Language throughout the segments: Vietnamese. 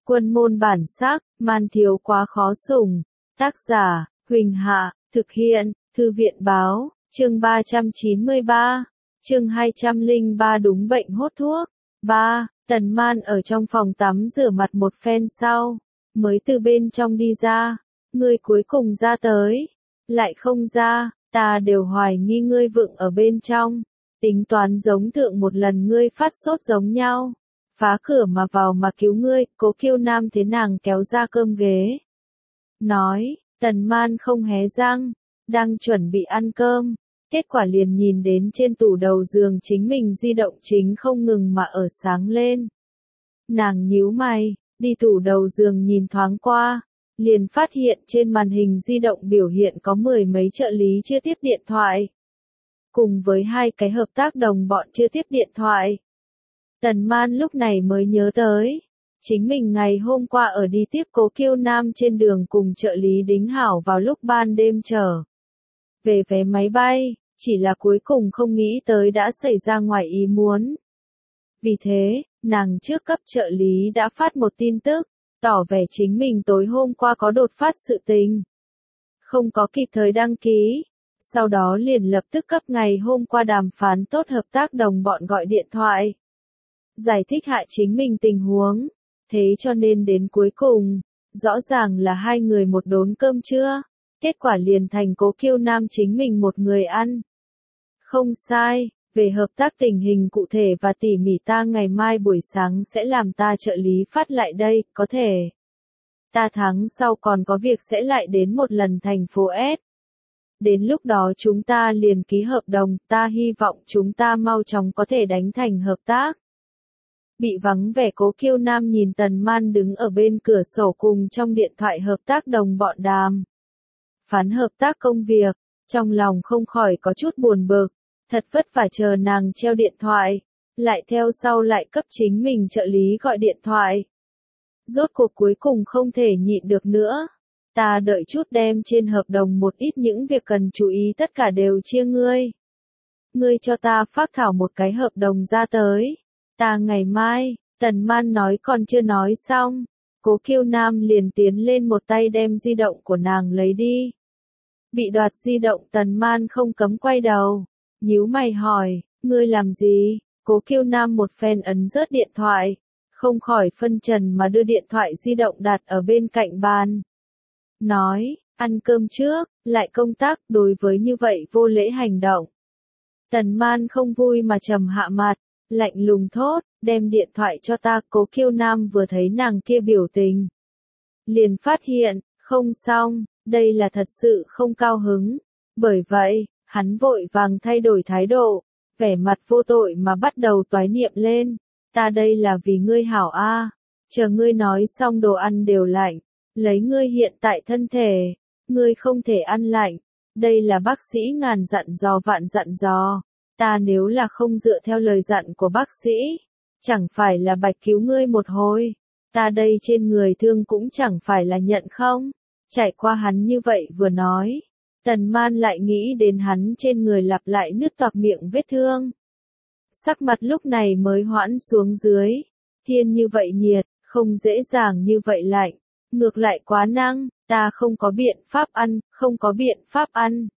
Quân môn bản sắc, man thiếu quá khó sủng. Tác giả, Huỳnh Hạ, thực hiện, Thư viện báo, chương 393, chương 203 đúng bệnh hốt thuốc. 3. Tần Man ở trong phòng tắm rửa mặt một phen sau, mới từ bên trong đi ra. Ngươi cuối cùng ra tới, lại không ra, ta đều hoài nghi ngươi vựng ở bên trong. Tính toán giống thượng một lần ngươi phát sốt giống nhau. Phá cửa mà vào mà cứu ngươi, Cố Kiêu Nam thế nàng kéo ra cơm ghế. Nói, Tần Man không hé răng, đang chuẩn bị ăn cơm. Kết quả liền nhìn đến trên tủ đầu giường chính mình di động chính không ngừng mà ở sáng lên. Nàng nhíu mày, đi tủ đầu giường nhìn thoáng qua, liền phát hiện trên màn hình di động biểu hiện có 10 mấy trợ lý chưa tiếp điện thoại. Cùng với 2 cái hợp tác đồng bọn chưa tiếp điện thoại. Tần Man lúc này mới nhớ tới, chính mình ngày hôm qua ở đi tiếp Cố Kiêu Nam trên đường cùng trợ lý đính hảo vào lúc ban đêm trở về vé máy bay, chỉ là cuối cùng không nghĩ tới đã xảy ra ngoài ý muốn. Vì thế, nàng trước cấp trợ lý đã phát một tin tức, tỏ vẻ chính mình tối hôm qua có đột phát sự tình. Không có kịp thời đăng ký, sau đó liền lập tức cấp ngày hôm qua đàm phán tốt hợp tác đồng bọn gọi điện thoại. Giải thích hạ chính mình tình huống, thế cho nên đến cuối cùng, rõ ràng là 2 người một đốn cơm trưa, kết quả liền thành Cố Kiêu Nam chính mình một người ăn. Không sai, về hợp tác tình hình cụ thể và tỉ mỉ ta ngày mai buổi sáng sẽ làm ta trợ lý phát lại đây, có thể. Ta tháng sau còn có việc sẽ lại đến một lần thành phố S. Đến lúc đó chúng ta liền ký hợp đồng, ta hy vọng chúng ta mau chóng có thể đánh thành hợp tác. Bị vắng vẻ Cố Kiêu Nam nhìn Tần Man đứng ở bên cửa sổ cùng trong điện thoại hợp tác đồng bọn đàm phán hợp tác công việc, trong lòng không khỏi có chút buồn bực, thật vất vả chờ nàng treo điện thoại, lại theo sau lại cấp chính mình trợ lý gọi điện thoại. Rốt cuộc cuối cùng không thể nhịn được nữa, ta đợi chút đem trên hợp đồng một ít những việc cần chú ý tất cả đều chia ngươi. Ngươi cho ta phác thảo một cái hợp đồng ra tới. Ta ngày mai, Tần Man nói còn chưa nói xong, Cố Kiêu Nam liền tiến lên một tay đem di động của nàng lấy đi. Bị đoạt di động Tần Man không cấm quay đầu, nhíu mày hỏi, ngươi làm gì? Cố Kiêu Nam một phen ấn rớt điện thoại, không khỏi phân trần mà đưa điện thoại di động đặt ở bên cạnh bàn. Nói, ăn cơm trước, lại công tác, đối với như vậy vô lễ hành động. Tần Man không vui mà trầm hạ mặt. Lạnh lùng thốt, đem điện thoại cho ta. Cố Kiêu Nam vừa thấy nàng kia biểu tình, liền phát hiện, không xong, đây là thật sự không cao hứng. Bởi vậy, hắn vội vàng thay đổi thái độ, vẻ mặt vô tội mà bắt đầu toái niệm lên. Ta đây là vì ngươi hảo a, chờ ngươi nói xong đồ ăn đều lạnh, lấy ngươi hiện tại thân thể, ngươi không thể ăn lạnh. Đây là bác sĩ ngàn dặn dò vạn dặn dò. Ta nếu là không dựa theo lời dặn của bác sĩ, chẳng phải là bạch cứu ngươi một hồi. Ta đây trên người thương cũng chẳng phải là nhận không. Trải qua hắn như vậy vừa nói, Tần Man lại nghĩ đến hắn trên người lặp lại nứt toạc miệng vết thương. Sắc mặt lúc này mới hoãn xuống dưới. Thiên như vậy nhiệt, không dễ dàng như vậy lạnh. Ngược lại quá năng, ta không có biện pháp ăn, không có biện pháp ăn.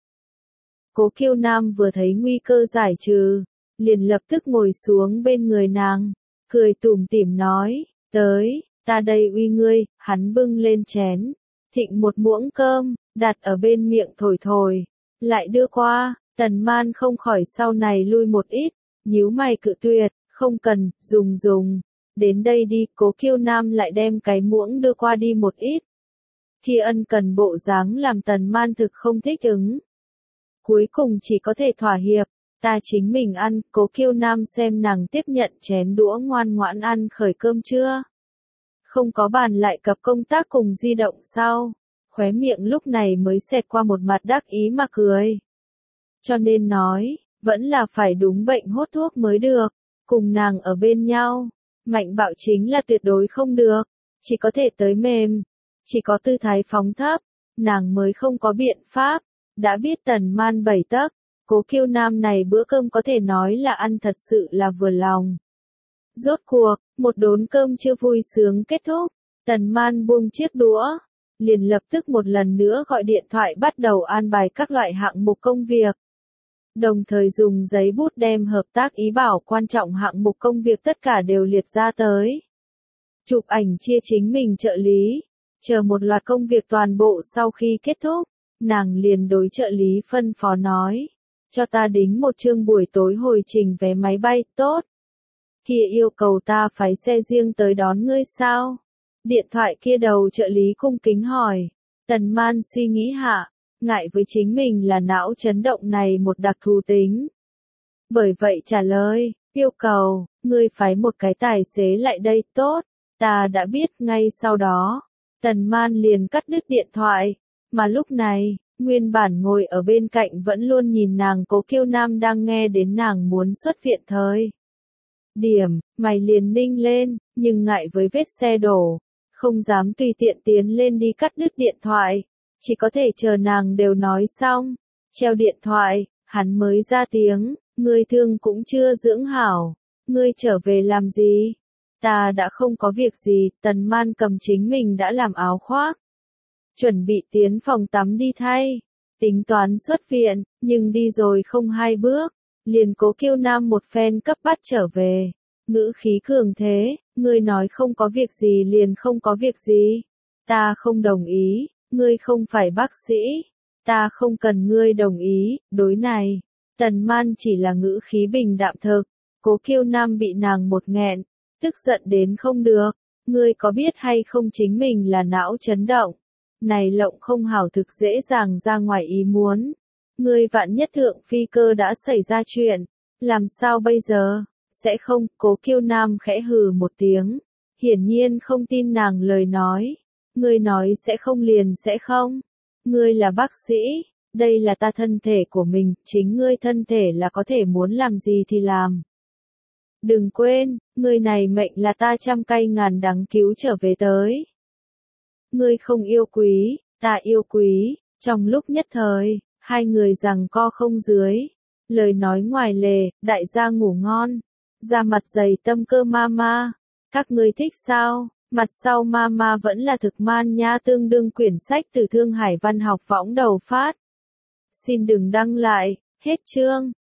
Cố Kiêu Nam vừa thấy nguy cơ giải trừ, liền lập tức ngồi xuống bên người nàng, cười tủm tỉm nói, tới, ta đây uy ngươi. Hắn bưng lên chén, thịnh một muỗng cơm, đặt ở bên miệng thổi thổi, lại đưa qua. Tần Man không khỏi sau này lui một ít, nhíu mày cự tuyệt, không cần, dùng, đến đây đi. Cố Kiêu Nam lại đem cái muỗng đưa qua đi một ít. Khi ân cần bộ dáng làm Tần Man thực không thích ứng. Cuối cùng chỉ có thể thỏa hiệp, ta chính mình ăn. Cố Kiêu Nam xem nàng tiếp nhận chén đũa ngoan ngoãn ăn khởi cơm trưa. Không có bàn lại cập công tác cùng di động sau, khóe miệng lúc này mới xẹt qua một mặt đắc ý mà cười. Cho nên nói, vẫn là phải đúng bệnh hốt thuốc mới được, cùng nàng ở bên nhau, mạnh bạo chính là tuyệt đối không được, chỉ có thể tới mềm, chỉ có tư thái phóng thấp, nàng mới không có biện pháp. Đã biết Tần Man 7 tấc, Cố Kiêu Nam này bữa cơm có thể nói là ăn thật sự là vừa lòng. Rốt cuộc, một đốn cơm chưa vui sướng kết thúc, Tần Man buông chiếc đũa, liền lập tức một lần nữa gọi điện thoại bắt đầu an bài các loại hạng mục công việc. Đồng thời dùng giấy bút đem hợp tác ý bảo quan trọng hạng mục công việc tất cả đều liệt ra tới. Chụp ảnh chia chính mình trợ lý, chờ một loạt công việc toàn bộ sau khi kết thúc, nàng liền đối trợ lý phân phó nói, cho ta đính một chương buổi tối hồi trình vé máy bay, tốt. Kia yêu cầu ta phái xe riêng tới đón ngươi sao? Điện thoại kia đầu trợ lý cung kính hỏi. Tần Man suy nghĩ hạ, ngại với chính mình là não chấn động này một đặc thù tính. Bởi vậy trả lời, yêu cầu, ngươi phái một cái tài xế lại đây, tốt. Ta đã biết. Ngay sau đó, Tần Man liền cắt đứt điện thoại, mà lúc này, nguyên bản ngồi ở bên cạnh vẫn luôn nhìn nàng Cố Kiêu Nam đang nghe đến nàng muốn xuất viện thời điểm, mày liền ninh lên, nhưng ngại với vết xe đổ, không dám tùy tiện tiến lên đi cắt đứt điện thoại, chỉ có thể chờ nàng đều nói xong, treo điện thoại, hắn mới ra tiếng, ngươi thương cũng chưa dưỡng hảo, ngươi trở về làm gì? Ta đã không có việc gì. Tần Man cầm chính mình đã làm áo khoác, chuẩn bị tiến phòng tắm đi thay, tính toán xuất viện, nhưng đi rồi không hai bước, liền Cố Kiêu Nam một phen cấp bắt trở về, ngữ khí cường thế, ngươi nói không có việc gì liền không có việc gì, ta không đồng ý, ngươi không phải bác sĩ, ta không cần ngươi đồng ý, đối này, Tần Man chỉ là ngữ khí bình đạm thực, Cố Kiêu Nam bị nàng một nghẹn, tức giận đến không được, ngươi có biết hay không chính mình là não chấn động, này lộng không hảo thực dễ dàng ra ngoài ý muốn, ngươi vạn nhất thượng phi cơ đã xảy ra chuyện, làm sao bây giờ, sẽ không? Cố Kiêu Nam khẽ hừ một tiếng, hiển nhiên không tin nàng lời nói, ngươi nói sẽ không liền sẽ không, ngươi là bác sĩ, đây là ta thân thể của mình, chính ngươi thân thể là có thể muốn làm gì thì làm. Đừng quên, ngươi này mệnh là ta trăm cay ngàn đắng cứu trở về tới. Ngươi không yêu quý, ta yêu quý, trong lúc nhất thời, hai người giằng co không dưới. Lời nói ngoài lề, đại gia ngủ ngon, da mặt dày tâm cơ mama, các ngươi thích sao? Mặt sau mama vẫn là thực man nha, tương đương quyển sách từ Thương Hải Văn học võng đầu phát. Xin đừng đăng lại, hết chương.